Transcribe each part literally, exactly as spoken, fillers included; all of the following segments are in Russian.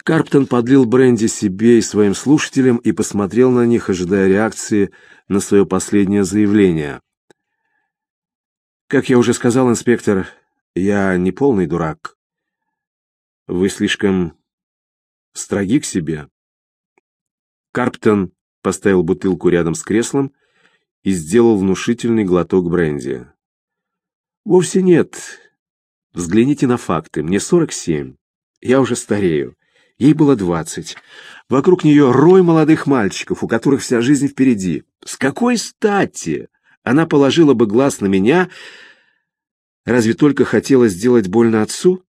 Карптон подлил бренди себе и своим слушателям и посмотрел на них, ожидая реакции на свое последнее заявление. «Как я уже сказал, инспектор, я не полный дурак. Вы слишком строги к себе». Карптон поставил бутылку рядом с креслом и сделал внушительный глоток бренди. «Вовсе нет. Взгляните на факты. Мне сорок семь. Я уже старею. Ей было двадцать. Вокруг нее рой молодых мальчиков, у которых вся жизнь впереди. С какой стати она положила бы глаз на меня? Разве только хотела сделать больно отцу?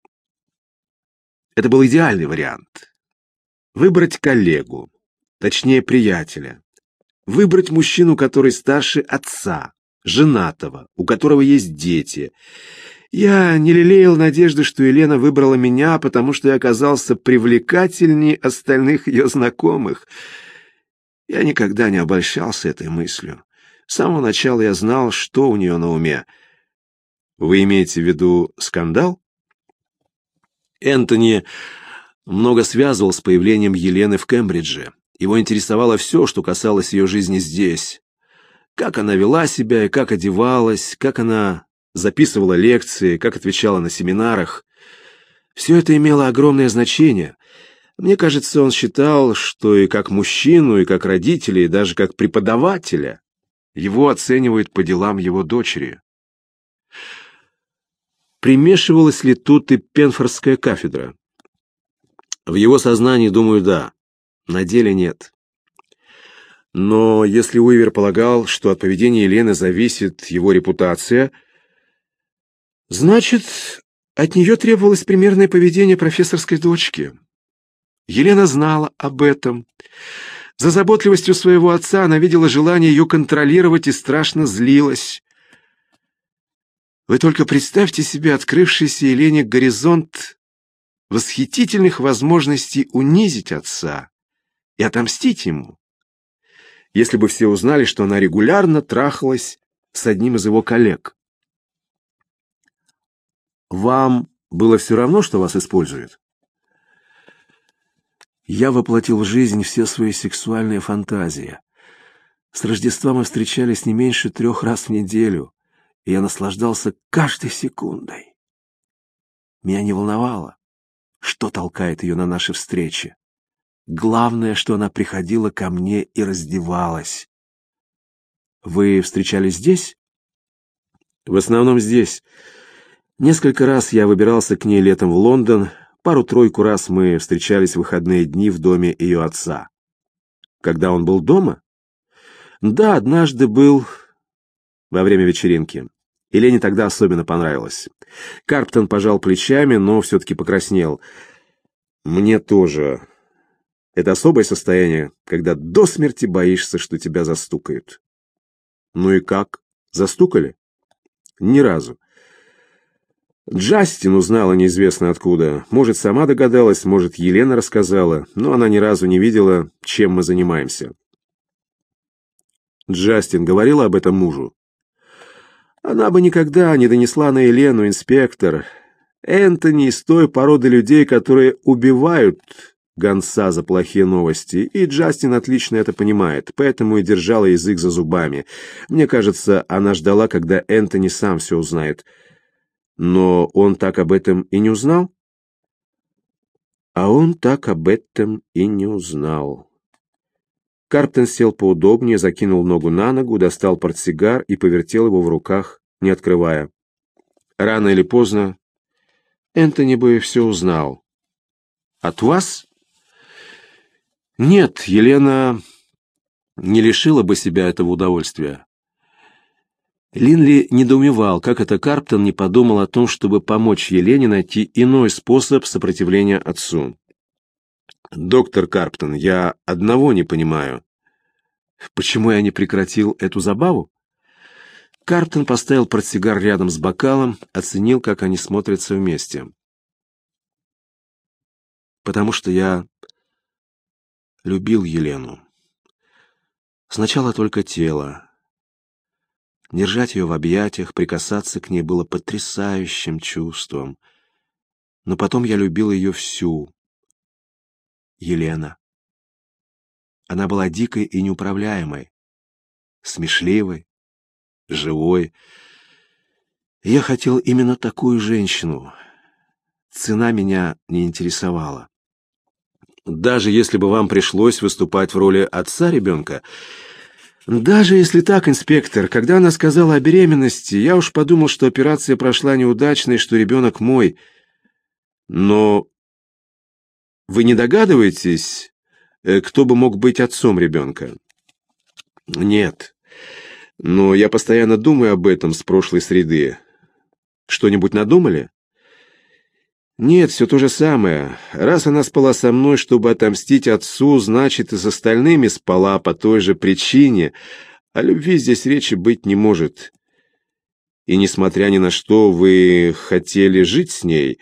Это был идеальный вариант. Выбрать коллегу, точнее приятеля. Выбрать мужчину, который старше отца, женатого, у которого есть дети. Я не лелеял надежды, что Елена выбрала меня, потому что я оказался привлекательнее остальных ее знакомых. Я никогда не обольщался этой мыслью. С самого начала я знал, что у нее на уме. Вы имеете в виду скандал? Энтони много связывал с появлением Елены в Кембридже. Его интересовало все, что касалось ее жизни здесь. Как она вела себя и как одевалась, как она записывала лекции, как отвечала на семинарах. Все это имело огромное значение. Мне кажется, он считал, что и как мужчину, и как родителя, и даже как преподавателя его оценивают по делам его дочери. Примешивалась ли тут и Пенфордская кафедра? В его сознании, думаю, да. На деле нет. Но если Уивер полагал, что от поведения Елены зависит его репутация, значит, от нее требовалось примерное поведение профессорской дочки. Елена знала об этом. За заботливостью своего отца она видела желание ее контролировать и страшно злилась. Вы только представьте себе открывшийся Елене горизонт восхитительных возможностей унизить отца и отомстить ему, если бы все узнали, что она регулярно трахалась с одним из его коллег. Вам было все равно, что вас используют? Я воплотил в жизнь все свои сексуальные фантазии. С Рождества мы встречались не меньше трех раз в неделю, и я наслаждался каждой секундой. Меня не волновало, что толкает ее на наши встречи. Главное, что она приходила ко мне и раздевалась. Вы встречались здесь? В основном здесь. Несколько раз я выбирался к ней летом в Лондон, пару-тройку раз мы встречались в выходные дни в доме ее отца. Когда он был дома? Да, однажды был во время вечеринки. Елене тогда особенно понравилось. Карптон пожал плечами, но все-таки покраснел. Мне тоже. Это особое состояние, когда до смерти боишься, что тебя застукают. Ну и как? Застукали? Ни разу. Джастин узнала неизвестно откуда. Может, сама догадалась, может, Елена рассказала, но она ни разу не видела, чем мы занимаемся. Джастин говорила об этом мужу. Она бы никогда не донесла на Елену, инспектор. Энтони из той породы людей, которые убивают гонца за плохие новости, и Джастин отлично это понимает, поэтому и держала язык за зубами. Мне кажется, она ждала, когда Энтони сам все узнает. Но он так об этом и не узнал? А он так об этом и не узнал. Карптон сел поудобнее, закинул ногу на ногу, достал портсигар и повертел его в руках, не открывая. Рано или поздно Энтони бы все узнал. От вас? Нет, Елена не лишила бы себя этого удовольствия. Линли недоумевал, как это Карптон не подумал о том, чтобы помочь Елене найти иной способ сопротивления отцу. «Доктор Карптон, я одного не понимаю. Почему я не прекратил эту забаву?» Карптон поставил портсигар рядом с бокалом, оценил, как они смотрятся вместе. «Потому что я любил Елену. Сначала только тело. Держать ее в объятиях, прикасаться к ней было потрясающим чувством. Но потом я любил ее всю. Елена. Она была дикой и неуправляемой, смешливой, живой. Я хотел именно такую женщину. Цена меня не интересовала. Даже если бы вам пришлось выступать в роли отца ребенка... Даже если так, инспектор, когда она сказала о беременности, я уж подумал, что операция прошла неудачно и что ребенок мой. Но вы не догадываетесь, кто бы мог быть отцом ребенка? Нет. Но я постоянно думаю об этом с прошлой среды. Что-нибудь надумали? Нет, все то же самое. Раз она спала со мной, чтобы отомстить отцу, значит, и с остальными спала по той же причине. О любви здесь речи быть не может. И несмотря ни на что, вы хотели жить с ней.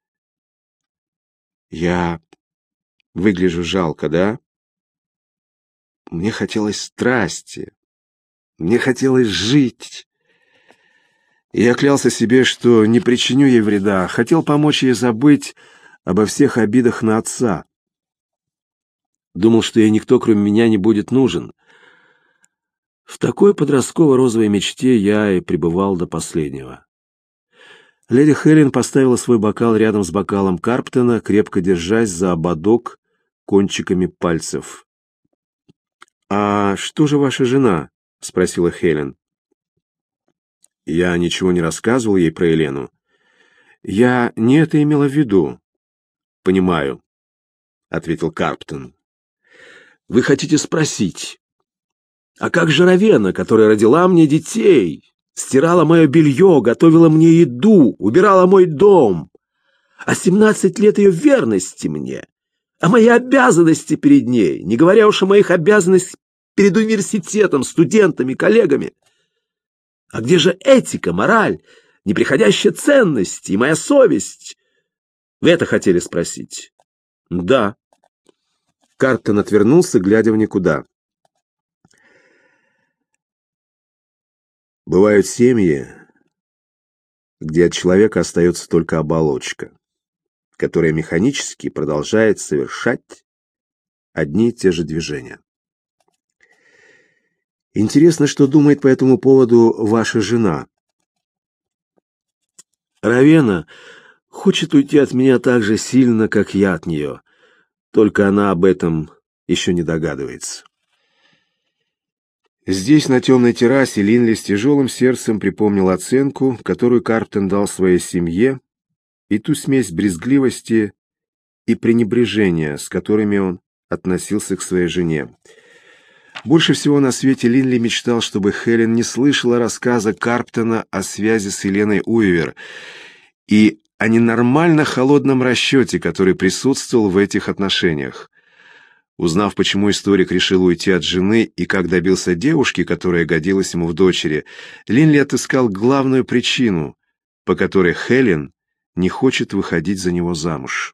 Я выгляжу жалко, да? Мне хотелось страсти. Мне хотелось жить. И я клялся себе, что не причиню ей вреда, хотел помочь ей забыть обо всех обидах на отца. Думал, что ей никто, кроме меня, не будет нужен. В такой подростково-розовой мечте я и пребывал до последнего. Леди Хелен поставила свой бокал рядом с бокалом Карптона, крепко держась за ободок кончиками пальцев. «А что же ваша жена?» — спросила Хелен. Я ничего не рассказывал ей про Елену. Я не это имела в виду. Понимаю, ответил Карптон. Вы хотите спросить, а как же Равена, которая родила мне детей, стирала мое белье, готовила мне еду, убирала мой дом, а семнадцать лет ее верности мне, а мои обязанности перед ней, не говоря уж о моих обязанностях перед университетом, студентами, коллегами? А где же этика, мораль, неприходящая ценность и моя совесть? Вы это хотели спросить? Да. Карптон отвернулся, глядя в никуда. Бывают семьи, где от человека остается только оболочка, которая механически продолжает совершать одни и те же движения. Интересно, что думает по этому поводу ваша жена. Равена хочет уйти от меня так же сильно, как я от нее. Только она об этом еще не догадывается. Здесь, на темной террасе, Линли с тяжелым сердцем припомнил оценку, которую Карптон дал своей семье, и ту смесь брезгливости и пренебрежения, с которыми он относился к своей жене. Больше всего на свете Линли мечтал, чтобы Хелен не слышала рассказа Карптона о связи с Еленой Уивер и о ненормально холодном расчете, который присутствовал в этих отношениях. Узнав, почему историк решил уйти от жены и как добился девушки, которая годилась ему в дочери, Линли отыскал главную причину, по которой Хелен не хочет выходить за него замуж.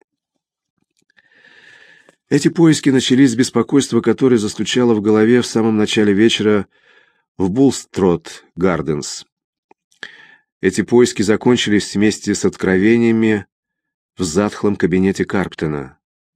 Эти поиски начались с беспокойства, которое застучало в голове в самом начале вечера в Булстрот Гарденс. Эти поиски закончились вместе с откровениями в затхлом кабинете Карптона.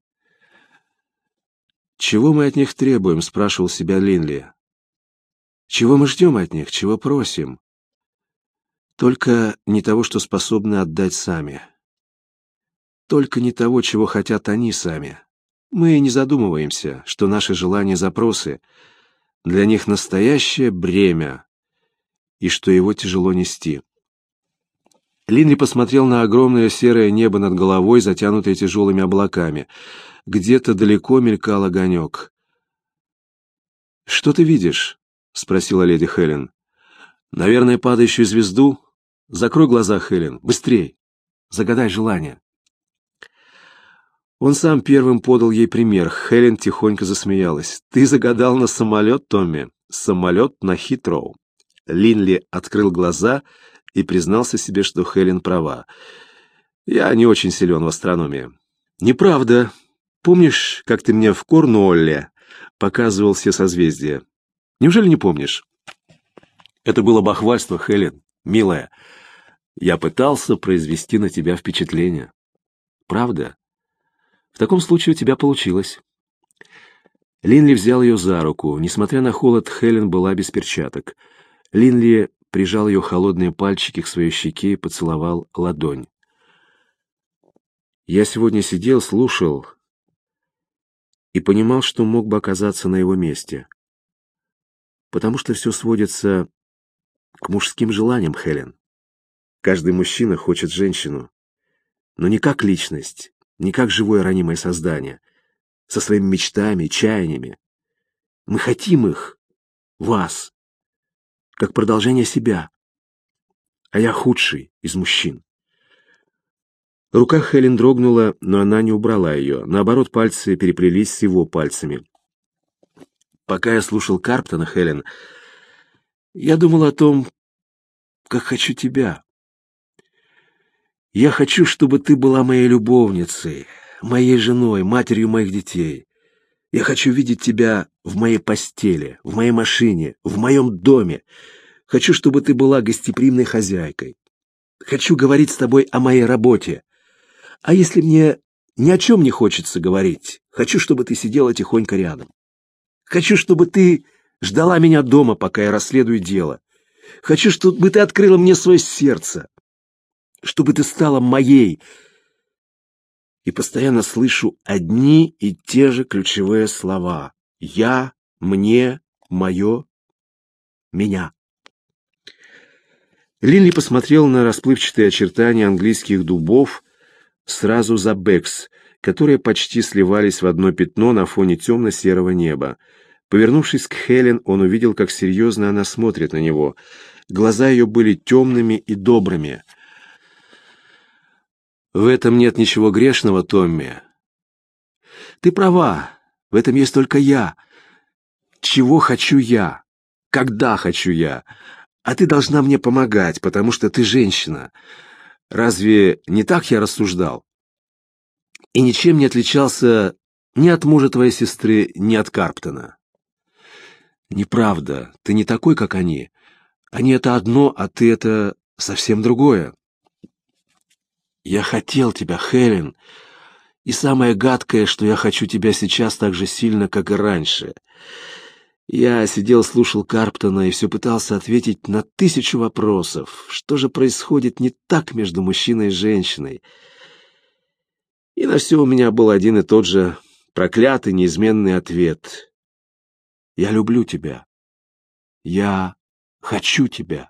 «Чего мы от них требуем?» — спрашивал себя Линли. «Чего мы ждем от них? Чего просим? Только не того, что способны отдать сами. Только не того, чего хотят они сами. Мы не задумываемся, что наши желания и запросы для них настоящее бремя, и что его тяжело нести». Линли посмотрел на огромное серое небо над головой, затянутое тяжелыми облаками. Где-то далеко мелькал огонек. «Что ты видишь?» — спросила леди Хелен. «Наверное, падающую звезду? Закрой глаза, Хелен, быстрей! Загадай желание!» Он сам первым подал ей пример. Хелен тихонько засмеялась. «Ты загадал на самолет, Томми. Самолет на Хитроу». Линли открыл глаза и признался себе, что Хелен права. «Я не очень силен в астрономии». «Неправда. Помнишь, как ты мне в Корнуолле показывал все созвездия? Неужели не помнишь?» «Это было бахвальство, Хелен, милая. Я пытался произвести на тебя впечатление». «Правда? В таком случае у тебя получилось. Линли взял ее за руку. Несмотря на холод, Хелен была без перчаток. Линли прижал ее холодные пальчики к своей щеке и поцеловал ладонь. Я сегодня сидел, слушал и понимал, что мог бы оказаться на его месте. Потому что все сводится к мужским желаниям, Хелен. Каждый мужчина хочет женщину, но не как личность, не как живое ранимое создание, со своими мечтами, чаяниями. Мы хотим их, вас, как продолжение себя. А я худший из мужчин. Рука Хелен дрогнула, но она не убрала ее. Наоборот, пальцы переплелись с его пальцами. Пока я слушал Карптона, Хелен, я думал о том, как хочу тебя. Я хочу, чтобы ты была моей любовницей, моей женой, матерью моих детей. Я хочу видеть тебя в моей постели, в моей машине, в моем доме. Хочу, чтобы ты была гостеприимной хозяйкой. Хочу говорить с тобой о моей работе. А если мне ни о чем не хочется говорить, хочу, чтобы ты сидела тихонько рядом. Хочу, чтобы ты ждала меня дома, пока я расследую дело. Хочу, чтобы ты открыла мне свое сердце, чтобы ты стала моей. И постоянно слышу одни и те же ключевые слова. Я, мне, мое, меня. Линли посмотрел на расплывчатые очертания английских дубов сразу за Бэкс, которые почти сливались в одно пятно на фоне темно-серого неба. Повернувшись к Хелен, он увидел, как серьезно она смотрит на него. Глаза ее были темными и добрыми. «В этом нет ничего грешного, Томми. Ты права, в этом есть только я. Чего хочу я? Когда хочу я? А ты должна мне помогать, потому что ты женщина. Разве не так я рассуждал? И ничем не отличался ни от мужа твоей сестры, ни от Карптона. Неправда, ты не такой, как они. Они — это одно, а ты — это совсем другое. Я хотел тебя, Хелен, и самое гадкое, что я хочу тебя сейчас так же сильно, как и раньше. Я сидел, слушал Карптона и все пытался ответить на тысячу вопросов. Что же происходит не так между мужчиной и женщиной? И на все у меня был один и тот же проклятый неизменный ответ. Я люблю тебя. Я хочу тебя.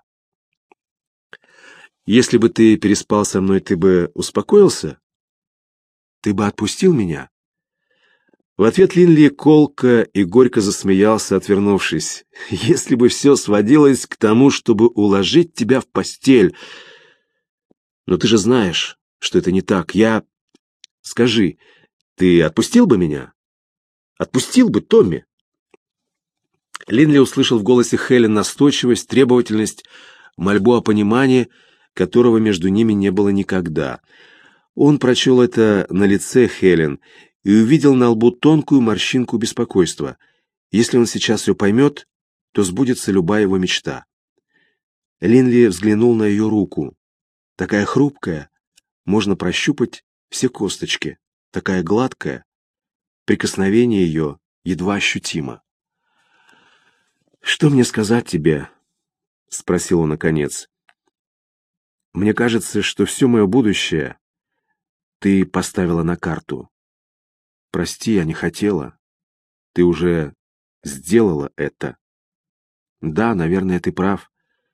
Если бы ты переспал со мной, ты бы успокоился? Ты бы отпустил меня? В ответ Линли колко и горько засмеялся, отвернувшись. Если бы все сводилось к тому, чтобы уложить тебя в постель. Но ты же знаешь, что это не так. Я... Скажи, ты отпустил бы меня? Отпустил бы, Томми? Линли услышал в голосе Хелен настойчивость, требовательность, мольбу о понимании, которого между ними не было никогда. Он прочел это на лице Хелен и увидел на лбу тонкую морщинку беспокойства. Если он сейчас все поймет, то сбудется любая его мечта. Линли взглянул на ее руку. Такая хрупкая, можно прощупать все косточки. Такая гладкая, прикосновение ее едва ощутимо. «Что мне сказать тебе?» — спросил он наконец. «Мне кажется, что все мое будущее ты поставила на карту. Прости, я не хотела. Ты уже сделала это. Да, наверное, ты прав».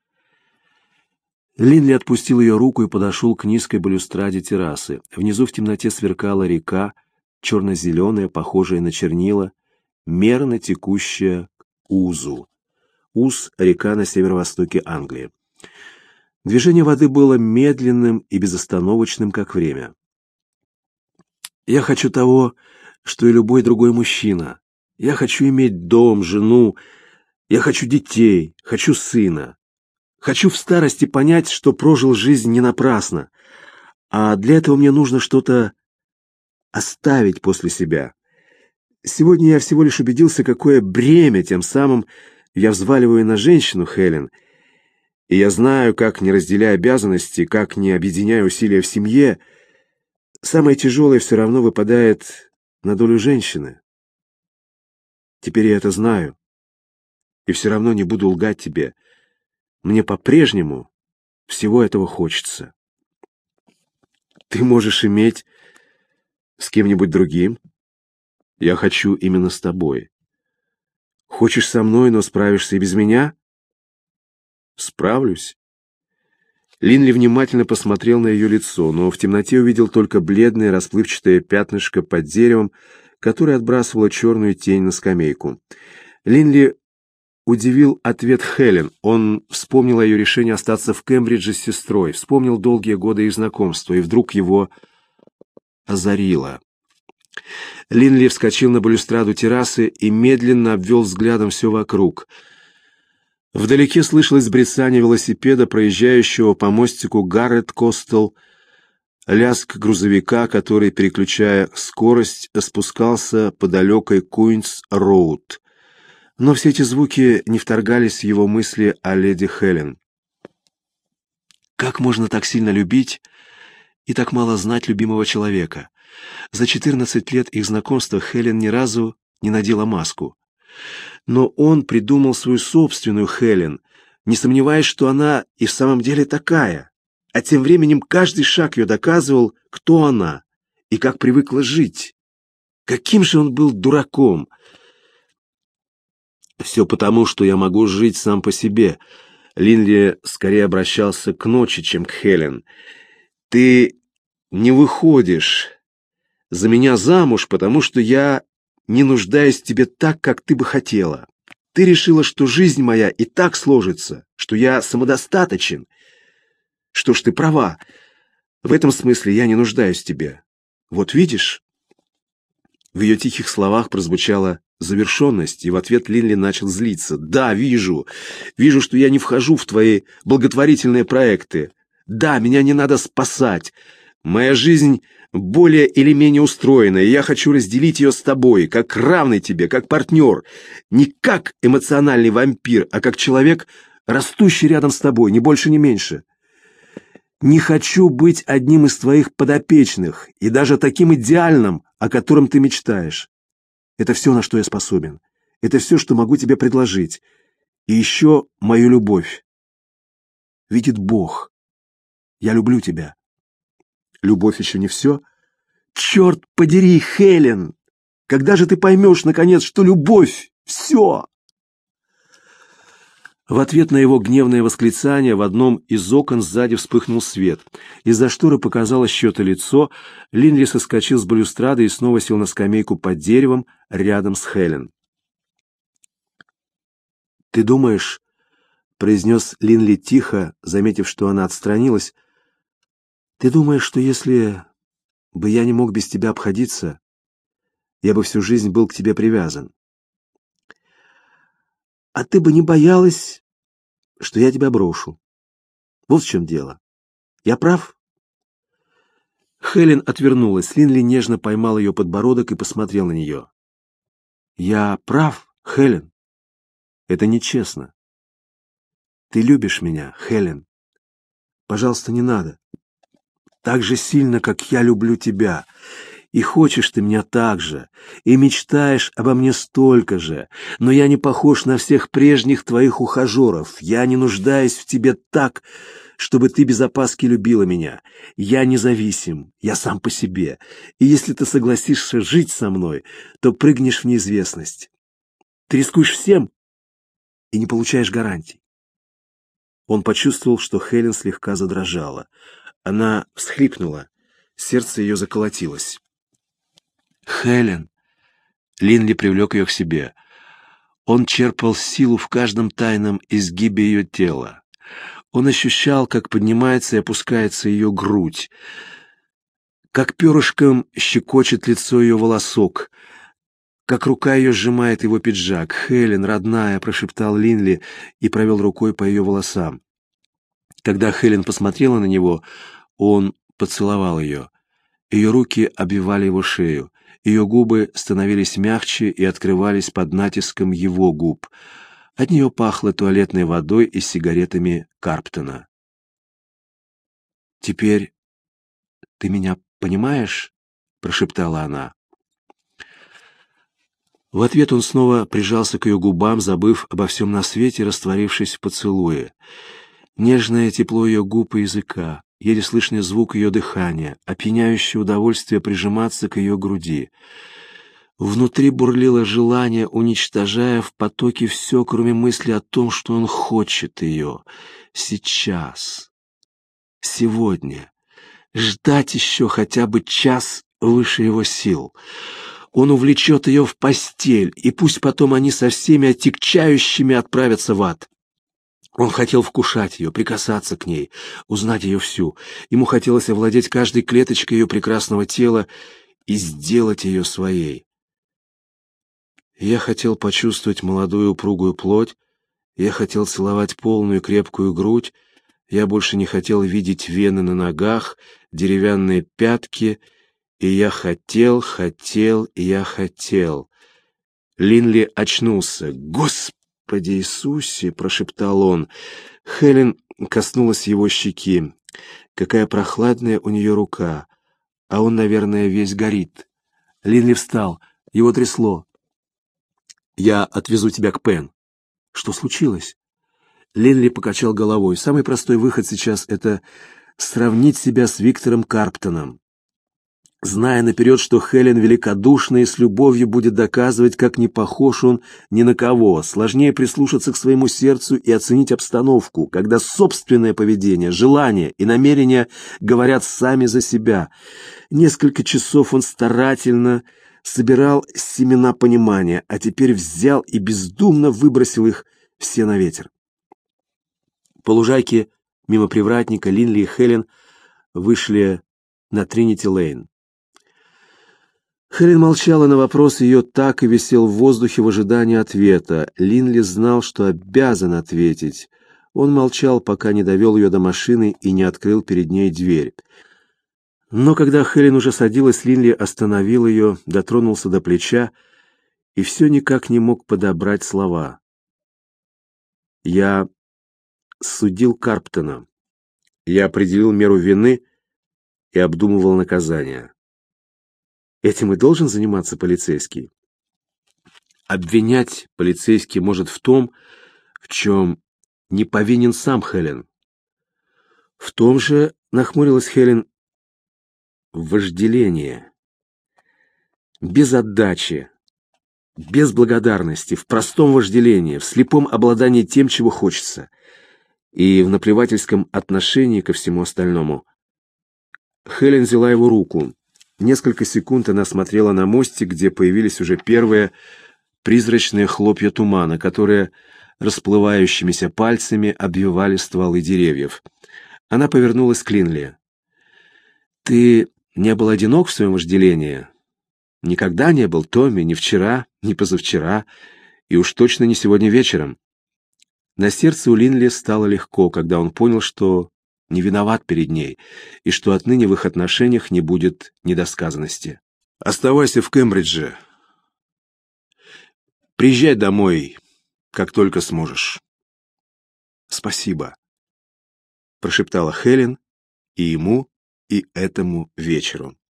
Линли отпустил ее руку и подошел к низкой балюстраде террасы. Внизу в темноте сверкала река, черно-зеленая, похожая на чернила, мерно текущая к Узу. Уз — река на северо-востоке Англии. Движение воды было медленным и безостановочным, как время. «Я хочу того, что и любой другой мужчина. Я хочу иметь дом, жену. Я хочу детей, хочу сына. Хочу в старости понять, что прожил жизнь не напрасно. А для этого мне нужно что-то оставить после себя. Сегодня я всего лишь убедился, какое бремя тем самым я взваливаю на женщину, Хелен. И я знаю, как, не разделяя обязанности, как не объединяя усилия в семье, самое тяжелое все равно выпадает на долю женщины. Теперь я это знаю, и все равно не буду лгать тебе. Мне по-прежнему всего этого хочется. Ты можешь иметь с кем-нибудь другим. Я хочу именно с тобой. Хочешь со мной, но справишься и без меня? Справлюсь. Линли внимательно посмотрел на ее лицо, но в темноте увидел только бледное расплывчатое пятнышко под деревом, которое отбрасывало черную тень на скамейку. Линли удивил ответ Хелен. Он вспомнил о ее решении остаться в Кембридже с сестрой, вспомнил долгие годы их знакомства, и вдруг его озарило. Линли вскочил на балюстраду террасы и медленно обвел взглядом все вокруг. Вдалеке слышалось брецание велосипеда, проезжающего по мостику Гаррет-Костел, лязг грузовика, который, переключая скорость, спускался по далекой Куинс-Роуд. Но все эти звуки не вторгались в его мысли о леди Хелен. Как можно так сильно любить и так мало знать любимого человека? За четырнадцать лет их знакомства Хелен ни разу не надела маску. Но он придумал свою собственную Хелен, не сомневаясь, что она и в самом деле такая. А тем временем каждый шаг ее доказывал, кто она и как привыкла жить. Каким же он был дураком! Все потому, что я могу жить сам по себе. Линли скорее обращался к ночи, чем к Хелен. Ты не выходишь за меня замуж, потому что я не нуждаюсь в тебе так, как ты бы хотела. Ты решила, что жизнь моя и так сложится, что я самодостаточен. Что ж, ты права. В этом смысле я не нуждаюсь в тебе. Вот видишь?» В ее тихих словах прозвучала завершенность, и в ответ Линли начал злиться. «Да, вижу. Вижу, что я не вхожу в твои благотворительные проекты. Да, меня не надо спасать. Моя жизнь более или менее устроена, и я хочу разделить ее с тобой, как равный тебе, как партнер. Не как эмоциональный вампир, а как человек, растущий рядом с тобой, ни больше, ни меньше. Не хочу быть одним из твоих подопечных, и даже таким идеальным, о котором ты мечтаешь. Это все, на что я способен. Это все, что могу тебе предложить. И еще мою любовь. Видит Бог. Я люблю тебя. Любовь еще не все? Черт подери, Хелен! Когда же ты поймешь, наконец, что любовь — все? В ответ на его гневное восклицание в одном из окон сзади вспыхнул свет. Из-за шторы показалось чье-то лицо. Линли соскочил с балюстрады и снова сел на скамейку под деревом рядом с Хелен. «Ты думаешь, — произнес Линли тихо, заметив, что она отстранилась, — ты думаешь, что если бы я не мог без тебя обходиться, я бы всю жизнь был к тебе привязан? А ты бы не боялась, что я тебя брошу? Вот в чем дело. Я прав?» Хелен отвернулась. Линли нежно поймал ее подбородок и посмотрел на нее. «Я прав, Хелен? Это нечестно. Ты любишь меня, Хелен. Пожалуйста, не надо. Так же сильно, как я люблю тебя. И хочешь ты меня так же, и мечтаешь обо мне столько же, но я не похож на всех прежних твоих ухажеров. Я не нуждаюсь в тебе так, чтобы ты без опаски любила меня. Я независим, я сам по себе. И если ты согласишься жить со мной, то прыгнешь в неизвестность. Ты рискуешь всем и не получаешь гарантий». Он почувствовал, что Хелен слегка задрожала. Она всхлипнула, сердце ее заколотилось. «Хелен!» Линли привлек ее к себе. Он черпал силу в каждом тайном изгибе ее тела. Он ощущал, как поднимается и опускается ее грудь, как перышком щекочет лицо ее волосок, как рука ее сжимает его пиджак. «Хелен, родная!» — прошептал Линли и провел рукой по ее волосам. Когда Хелен посмотрела на него, он поцеловал ее. Ее руки обвивали его шею. Ее губы становились мягче и открывались под натиском его губ. От нее пахло туалетной водой и сигаретами Карптона. «Теперь ты меня Понимаешь?» — прошептала она. В ответ он снова прижался к ее губам, забыв обо всем на свете, растворившись в поцелуе. Нежное тепло ее губ и языка, еле слышный звук ее дыхания, опьяняющее удовольствие прижиматься к ее груди. Внутри бурлило желание, уничтожая в потоке все, кроме мысли о том, что он хочет ее. Сейчас. Сегодня. Ждать еще хотя бы час выше его сил. Он увлечет ее в постель, и пусть потом они со всеми отягчающими отправятся в ад. Он хотел вкушать ее, прикасаться к ней, узнать ее всю. Ему хотелось овладеть каждой клеточкой ее прекрасного тела и сделать ее своей. Я хотел почувствовать молодую упругую плоть, я хотел целовать полную крепкую грудь, я больше не хотел видеть вены на ногах, деревянные пятки, и я хотел, хотел, и я хотел. Линли очнулся. «Господи Иисусе!» — прошептал он. Хелен коснулась его щеки. Какая прохладная у нее рука, а он, наверное, весь горит. Линли встал, его трясло. «Я отвезу тебя к Пен». «Что случилось?» Линли покачал головой. «Самый простой выход сейчас — это сравнить себя с Виктором Карптоном. Зная наперед, что Хелен великодушна и с любовью будет доказывать, как не похож он ни на кого, сложнее прислушаться к своему сердцу и оценить обстановку, когда собственное поведение, желания и намерения говорят сами за себя. Несколько часов он старательно собирал семена понимания, а теперь взял и бездумно выбросил их все на ветер. По лужайке мимо привратника Линли и Хелен вышли на Тринити-Лейн. Хелен молчала на вопрос, ее так и висел в воздухе в ожидании ответа. Линли знал, что обязан ответить. Он молчал, пока не довел ее до машины и не открыл перед ней дверь. Но когда Хелен уже садилась, Линли остановил ее, дотронулся до плеча и все никак не мог подобрать слова. «Я судил Карптона. Я определил меру вины и обдумывал наказание. Этим и должен заниматься полицейский. Обвинять полицейский может в том, в чем не повинен сам Хелен. В том же, нахмурилась Хелен, вожделение. Без отдачи, без благодарности, в простом вожделении, в слепом обладании тем, чего хочется, и в наплевательском отношении ко всему остальному. Хелен взяла его руку. Несколько секунд она смотрела на мостик, где появились уже первые призрачные хлопья тумана, которые расплывающимися пальцами обвивали стволы деревьев. Она повернулась к Линли. «Ты не был одинок в своем вожделении? Никогда не был, Томми, ни вчера, ни позавчера, и уж точно не сегодня вечером». На сердце у Линли стало легко, когда он понял, что не виноват перед ней, и что отныне в их отношениях не будет недосказанности. «Оставайся в Кембридже. Приезжай домой, как только сможешь». «Спасибо», — прошептала Хелен и ему, и этому вечеру.